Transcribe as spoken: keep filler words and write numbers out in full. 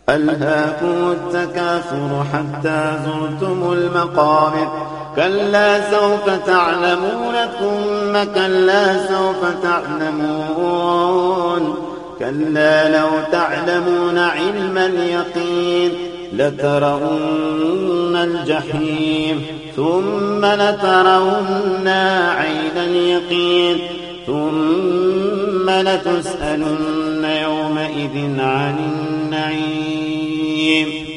ألهاكم التكاثر حتى زرتم المقابر كلا سوف تعلمون ثم كلا سوف تعلمون كلا لو تعلمون علم اليقين لترون الجحيم ثم لترون عين اليقين ثم لتسألن يومئذ عن النعيم